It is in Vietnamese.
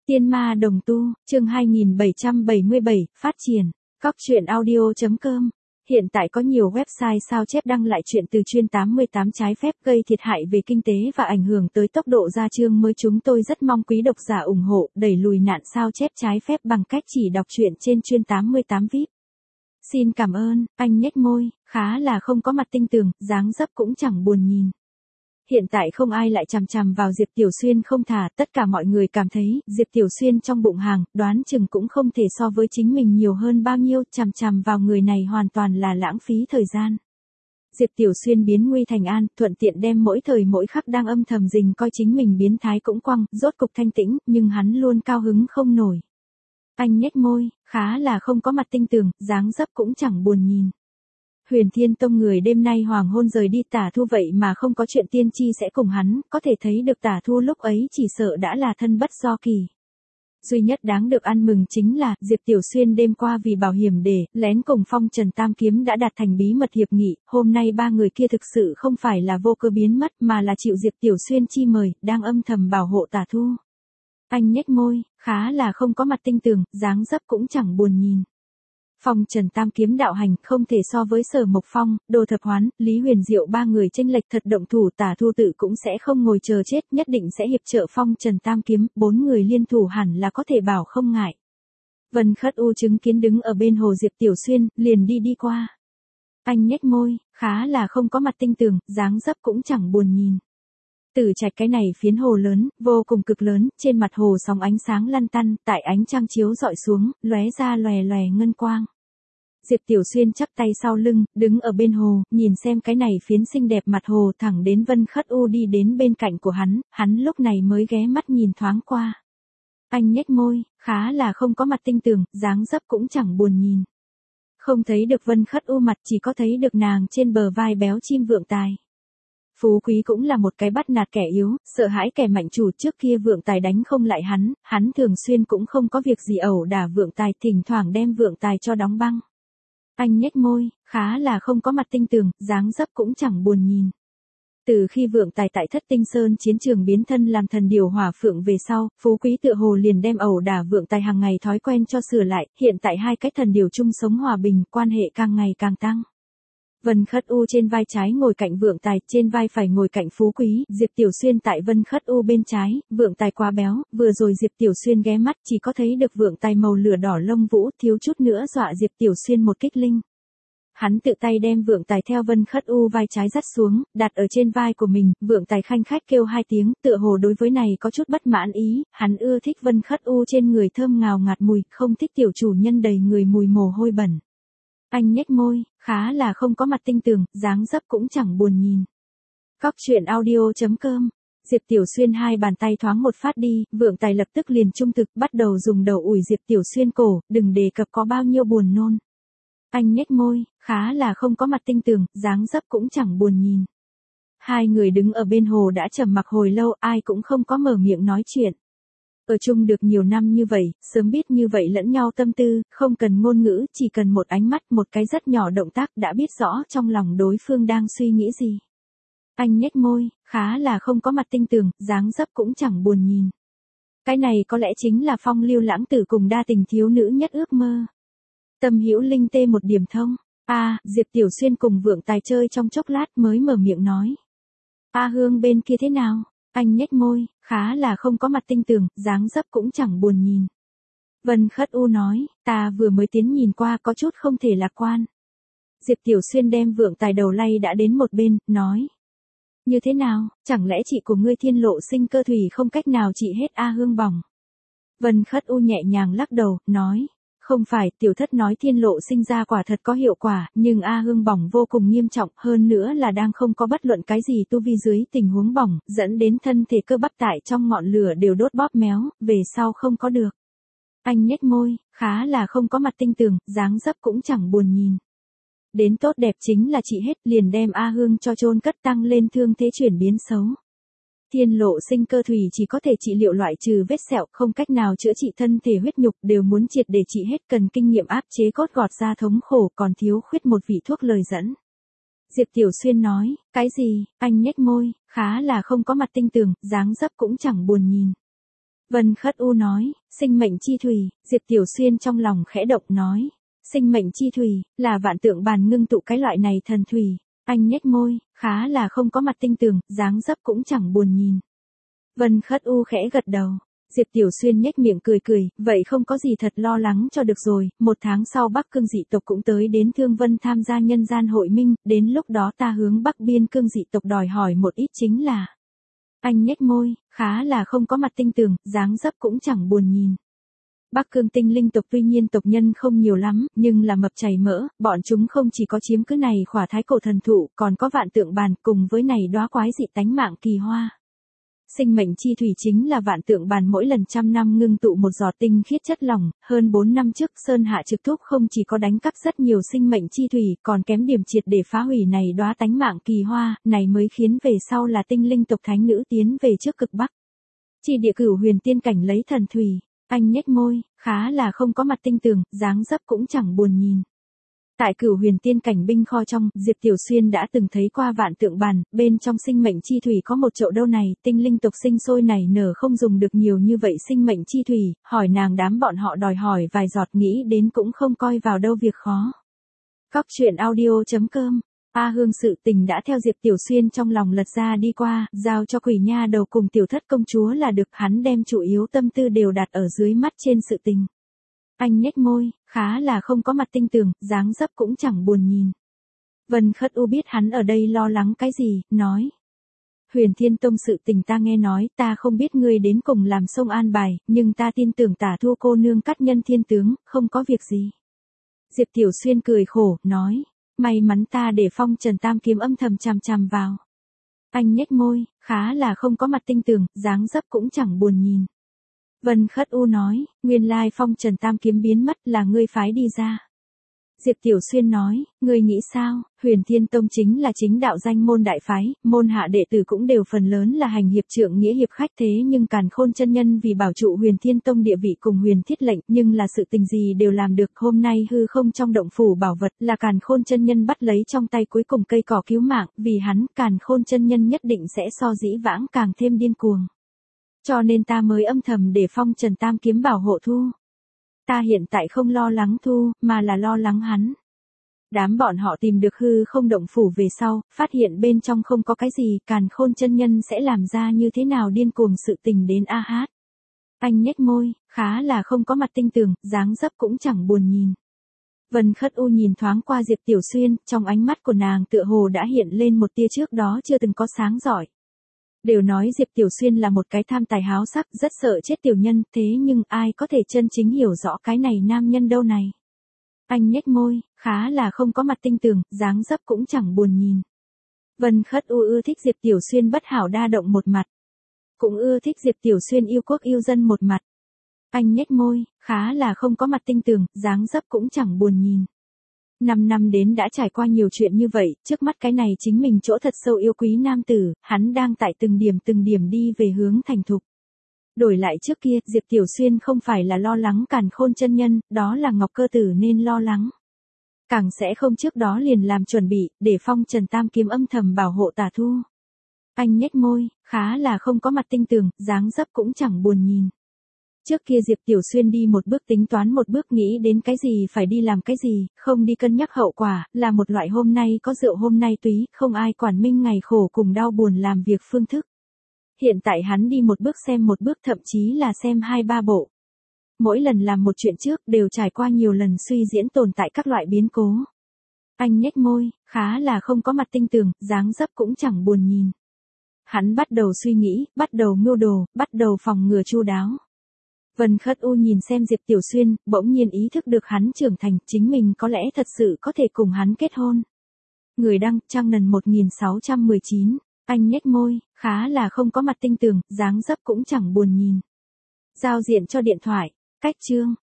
Tiên ma đồng tu, chương 2777, phát triển. Cóc truyện audio.com. Hiện tại có nhiều website sao chép đăng lại chuyện từ chuyên 88 trái phép gây thiệt hại về kinh tế và ảnh hưởng tới tốc độ ra chương mới. Chúng tôi rất mong quý độc giả ủng hộ, đẩy lùi nạn sao chép trái phép bằng cách chỉ đọc truyện trên chuyên 88 VIP. Xin cảm ơn. Anh nhếch môi, khá là không có mặt tinh tường, dáng dấp cũng chẳng buồn nhìn. Hiện tại không ai lại chằm chằm vào Diệp Tiểu Xuyên không thả, tất cả mọi người cảm thấy, Diệp Tiểu Xuyên trong bụng hàng, đoán chừng cũng không thể so với chính mình nhiều hơn bao nhiêu, chằm chằm vào người này hoàn toàn là lãng phí thời gian. Diệp Tiểu Xuyên biến nguy thành an, thuận tiện đem mỗi thời mỗi khắc đang âm thầm rình coi chính mình biến thái cũng quăng, rốt cục thanh tĩnh, nhưng hắn luôn cao hứng không nổi. Anh nhếch môi, khá là không có mặt tinh tường, dáng dấp cũng chẳng buồn nhìn. Huyền Thiên Tông người đêm nay hoàng hôn rời đi, Tả Thu vậy mà không có chuyện tiên tri sẽ cùng hắn, có thể thấy được Tả Thu lúc ấy chỉ sợ đã là thân bất do kỳ. Duy nhất đáng được ăn mừng chính là, Diệp Tiểu Xuyên đêm qua vì bảo hiểm để lén cùng Phong Trần Tam Kiếm đã đạt thành bí mật hiệp nghị, hôm nay ba người kia thực sự không phải là vô cơ biến mất mà là chịu Diệp Tiểu Xuyên chi mời, đang âm thầm bảo hộ Tả Thu. Anh nhếch môi, khá là không có mặt tinh tường, dáng dấp cũng chẳng buồn nhìn. Phong Trần Tam Kiếm đạo hành không thể so với Sở Mộc Phong, Đồ Thập Hoán, Lý Huyền Diệu ba người chênh lệch thật, động thủ Tả Thu tự cũng sẽ không ngồi chờ chết, nhất định sẽ hiệp trợ Phong Trần Tam Kiếm, bốn người liên thủ hẳn là có thể bảo không ngại. Vân Khất U chứng kiến đứng ở bên hồ Diệp Tiểu Xuyên, liền đi qua. Anh nhếch môi, khá là không có mặt tinh tường, dáng dấp cũng chẳng buồn nhìn. Tử Trạch cái này phiến hồ lớn, vô cùng cực lớn, trên mặt hồ sóng ánh sáng lăn tăn, tại ánh trăng chiếu dọi xuống, lóe ra lòe lòe ngân quang. Diệp Tiểu Xuyên chắp tay sau lưng, đứng ở bên hồ, nhìn xem cái này phiến xinh đẹp mặt hồ, thẳng đến Vân Khất U đi đến bên cạnh của hắn lúc này mới ghé mắt nhìn thoáng qua. Anh nhếch môi, khá là không có mặt tinh tường, dáng dấp cũng chẳng buồn nhìn. Không thấy được Vân Khất U mặt, chỉ có thấy được nàng trên bờ vai béo chim vượng tài. Phú Quý cũng là một cái bắt nạt kẻ yếu, sợ hãi kẻ mạnh chủ, trước kia vượng tài đánh không lại hắn thường xuyên cũng không có việc gì ẩu đả vượng tài, thỉnh thoảng đem vượng tài cho đóng băng. Anh nhếch môi, khá là không có mặt tinh tường, dáng dấp cũng chẳng buồn nhìn. Từ khi vượng tài tại Thất Tinh Sơn chiến trường biến thân làm thần điều hỏa phượng về sau, Phú Quý tựa hồ liền đem ẩu đả vượng tài hàng ngày thói quen cho sửa lại, hiện tại hai cái thần điều chung sống hòa bình, quan hệ càng ngày càng tăng. Vân Khất U trên vai trái ngồi cạnh vượng tài, trên vai phải ngồi cạnh Phú Quý, Diệp Tiểu Xuyên tại Vân Khất U bên trái, vượng tài quá béo, vừa rồi Diệp Tiểu Xuyên ghé mắt chỉ có thấy được vượng tài màu lửa đỏ lông vũ, thiếu chút nữa dọa Diệp Tiểu Xuyên một kích linh. Hắn tự tay đem vượng tài theo Vân Khất U vai trái dắt xuống, đặt ở trên vai của mình, vượng tài khanh khách kêu hai tiếng, tựa hồ đối với này có chút bất mãn ý, hắn ưa thích Vân Khất U trên người thơm ngào ngạt mùi, không thích tiểu chủ nhân đầy người mùi mồ hôi bẩn. Anh nhếch môi, khá là không có mặt tinh tường, dáng dấp cũng chẳng buồn nhìn. Cóc truyện audio.com. Diệp Tiểu Xuyên hai bàn tay thoáng một phát đi, vượng tài lập tức liền trung thực, bắt đầu dùng đầu ủi Diệp Tiểu Xuyên cổ, đừng đề cập có bao nhiêu buồn nôn. Anh nhếch môi, khá là không có mặt tinh tường, dáng dấp cũng chẳng buồn nhìn. Hai người đứng ở bên hồ đã trầm mặc hồi lâu, ai cũng không có mở miệng nói chuyện. Ở chung được nhiều năm như vậy, sớm biết như vậy lẫn nhau tâm tư, không cần ngôn ngữ, chỉ cần một ánh mắt, một cái rất nhỏ động tác đã biết rõ trong lòng đối phương đang suy nghĩ gì. Anh nhếch môi, khá là không có mặt tinh tường, dáng dấp cũng chẳng buồn nhìn. Cái này có lẽ chính là phong lưu lãng tử cùng đa tình thiếu nữ nhất ước mơ. Tâm hữu linh tê một điểm thông. Diệp Tiểu Xuyên cùng vượng tài chơi trong chốc lát mới mở miệng nói. Hương bên kia thế nào? Anh nhếch môi, khá là không có mặt tinh tường, dáng dấp cũng chẳng buồn nhìn. Vân Khất U nói, ta vừa mới tiến nhìn qua có chút không thể lạc quan. Diệp Tiểu Xuyên đem vượng tài đầu lay đã đến một bên, nói. Như thế nào, chẳng lẽ chị của ngươi Thiên Lộ Sinh Cơ thủy không cách nào trị hết Hương bỏng? Vân Khất U nhẹ nhàng lắc đầu, nói. Không phải, tiểu thất nói Thiên Lộ Sinh ra quả thật có hiệu quả, nhưng Hương bỏng vô cùng nghiêm trọng, hơn nữa là đang không có bất luận cái gì tu vi dưới tình huống bỏng, dẫn đến thân thể cơ bắp tại trong ngọn lửa đều đốt bóp méo, về sau không có được. Anh nhếch môi, khá là không có mặt tinh tường, dáng dấp cũng chẳng buồn nhìn. Đến tốt đẹp chính là trị hết, liền đem Hương cho chôn cất, tăng lên thương thế chuyển biến xấu. Thiên Lộ Sinh Cơ thủy chỉ có thể trị liệu loại trừ vết sẹo, không cách nào chữa trị thân thể huyết nhục, đều muốn triệt để trị hết, cần kinh nghiệm áp chế cốt gọt ra thống khổ, còn thiếu khuyết một vị thuốc lời dẫn. Diệp Tiểu Xuyên nói, cái gì? Anh nhếch môi, khá là không có mặt tinh tường, dáng dấp cũng chẳng buồn nhìn. Vân Khất U nói, Sinh mệnh chi thủy, Diệp Tiểu Xuyên trong lòng khẽ động nói. Sinh mệnh chi thủy, là vạn tượng bàn ngưng tụ cái loại này thần thủy. Anh nhếch môi, khá là không có mặt tinh tường, dáng dấp cũng chẳng buồn nhìn. Vân Khất U khẽ gật đầu. Diệp Tiểu Xuyên nhếch miệng cười cười, vậy không có gì thật lo lắng cho được rồi, 1 tháng sau Bắc Cương dị tộc cũng tới đến Thương Vân tham gia nhân gian hội minh, đến lúc đó ta hướng Bắc Biên Cương dị tộc đòi hỏi một ít chính là. Anh nhếch môi, khá là không có mặt tinh tường, dáng dấp cũng chẳng buồn nhìn. Bắc Cương tinh linh tộc tuy nhiên tộc nhân không nhiều lắm, nhưng là mập chảy mỡ, bọn chúng không chỉ có chiếm cứ này khỏa thái cổ thần thụ, còn có vạn tượng bàn cùng với này đóa quái dị tánh mạng kỳ hoa. Sinh mệnh chi thủy chính là vạn tượng bàn mỗi lần 100 năm ngưng tụ một giọt tinh khiết chất lỏng, hơn 4 năm trước Sơn Hạ Trực Thúc không chỉ có đánh cắp rất nhiều sinh mệnh chi thủy, còn kém điểm triệt để phá hủy này đóa tánh mạng kỳ hoa, này mới khiến về sau là tinh linh tộc thánh nữ tiến về trước cực Bắc. Chỉ địa cửu huyền tiên cảnh lấy thần thủy, anh nhếch môi, khá là không có mặt tinh tường, dáng dấp cũng chẳng buồn nhìn. Tại cửu huyền tiên cảnh binh kho trong, Diệp Tiểu Xuyên đã từng thấy qua vạn tượng bàn, bên trong sinh mệnh chi thủy có một chậu đâu này, tinh linh tộc sinh sôi nảy nở không dùng được nhiều như vậy sinh mệnh chi thủy, hỏi nàng đám bọn họ đòi hỏi vài giọt nghĩ đến cũng không coi vào đâu việc khó. Cóc truyện audio.com. A Hương sự tình đã theo Diệp Tiểu Xuyên trong lòng lật ra đi qua, giao cho Quỷ Nha đầu cùng Tiểu Thất công chúa là được, hắn đem chủ yếu tâm tư đều đặt ở dưới mắt trên sự tình. Anh nhếch môi, khá là không có mặt tinh tường, dáng dấp cũng chẳng buồn nhìn. Vân Khất U biết hắn ở đây lo lắng cái gì, nói. Huyền Thiên Tông sự tình ta nghe nói, ta không biết ngươi đến cùng làm sông an bài, nhưng ta tin tưởng Tả Thu cô nương cắt nhân thiên tướng, không có việc gì. Diệp Tiểu Xuyên cười khổ, nói. May mắn ta để Phong Trần Tam kiếm âm thầm chằm chằm vào. Anh nhếch môi, khá là không có mặt tinh tường, dáng dấp cũng chẳng buồn nhìn. Vân Khất U nói, nguyên lai Phong Trần Tam kiếm biến mất là ngươi phái đi ra. Diệp Tiểu Xuyên nói, ngươi nghĩ sao, Huyền Thiên Tông chính là chính đạo danh môn đại phái, môn hạ đệ tử cũng đều phần lớn là hành hiệp trượng nghĩa hiệp khách, thế nhưng Càn Khôn chân nhân vì bảo trụ Huyền Thiên Tông địa vị cùng Huyền Thiết lệnh, nhưng là sự tình gì đều làm được, hôm nay hư không trong động phủ bảo vật là Càn Khôn chân nhân bắt lấy trong tay cuối cùng cây cỏ cứu mạng, vì hắn Càn Khôn chân nhân nhất định sẽ so dĩ vãng càng thêm điên cuồng. Cho nên ta mới âm thầm để Phong Trần Tam kiếm bảo hộ Thu. Ta hiện tại không lo lắng Thu, mà là lo lắng hắn. Đám bọn họ tìm được hư không động phủ về sau, phát hiện bên trong không có cái gì, Càn Khôn chân nhân sẽ làm ra như thế nào điên cuồng sự tình đến a hát. Anh nhếch môi, khá là không có mặt tinh tường, dáng dấp cũng chẳng buồn nhìn. Vân Khất U nhìn thoáng qua Diệp Tiểu Xuyên, trong ánh mắt của nàng tựa hồ đã hiện lên một tia trước đó chưa từng có sáng rọi. Đều nói Diệp Tiểu Xuyên là một cái tham tài háo sắc, rất sợ chết tiểu nhân, thế nhưng ai có thể chân chính hiểu rõ cái này nam nhân đâu này. Anh nhếch môi, khá là không có mặt tinh tường, dáng dấp cũng chẳng buồn nhìn. Vân Khất U ưa thích Diệp Tiểu Xuyên bất hảo đa động một mặt. Cũng ưa thích Diệp Tiểu Xuyên yêu quốc yêu dân một mặt. Anh nhếch môi, khá là không có mặt tinh tường, dáng dấp cũng chẳng buồn nhìn. 5 năm đến đã trải qua nhiều chuyện như vậy, trước mắt cái này chính mình chỗ thật sâu yêu quý nam tử, hắn đang tại từng điểm đi về hướng thành thục. Đổi lại trước kia, Diệp Tiểu Xuyên không phải là lo lắng Càn Khôn chân nhân, đó là Ngọc Cơ Tử nên lo lắng. Càng sẽ không trước đó liền làm chuẩn bị, để Phong Trần Tam kiếm âm thầm bảo hộ Tả Thu. Anh nhếch môi, khá là không có mặt tinh tường, dáng dấp cũng chẳng buồn nhìn. Trước kia Diệp Tiểu Xuyên đi một bước tính toán một bước, nghĩ đến cái gì phải đi làm cái gì, không đi cân nhắc hậu quả, là một loại hôm nay có rượu hôm nay túy, không ai quản minh ngày khổ cùng đau buồn làm việc phương thức. Hiện tại hắn đi một bước xem một bước, thậm chí là xem 2-3 bộ. Mỗi lần làm một chuyện trước đều trải qua nhiều lần suy diễn tồn tại các loại biến cố. Anh nhếch môi, khá là không có mặt tinh tường, dáng dấp cũng chẳng buồn nhìn. Hắn bắt đầu suy nghĩ, bắt đầu mưu đồ, bắt đầu phòng ngừa chu đáo. Vân Khất U nhìn xem Diệp Tiểu Xuyên, bỗng nhiên ý thức được hắn trưởng thành, chính mình có lẽ thật sự có thể cùng hắn kết hôn. Người đăng, Trang Nần 1619, anh nhếch môi, khá là không có mặt tinh tường, dáng dấp cũng chẳng buồn nhìn. Giao diện cho điện thoại, cách chương.